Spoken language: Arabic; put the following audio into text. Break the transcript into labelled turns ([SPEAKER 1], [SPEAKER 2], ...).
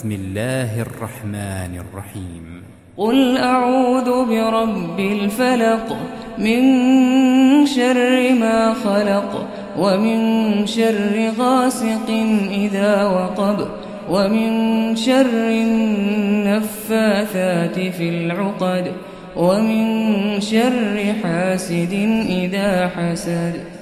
[SPEAKER 1] بسم الله الرحمن الرحيم.
[SPEAKER 2] قل أعوذ برب الفلق من شر ما خلق ومن شر غاسق إذا وقب ومن شر النفاثات في العقد ومن شر حاسد إذا حسد.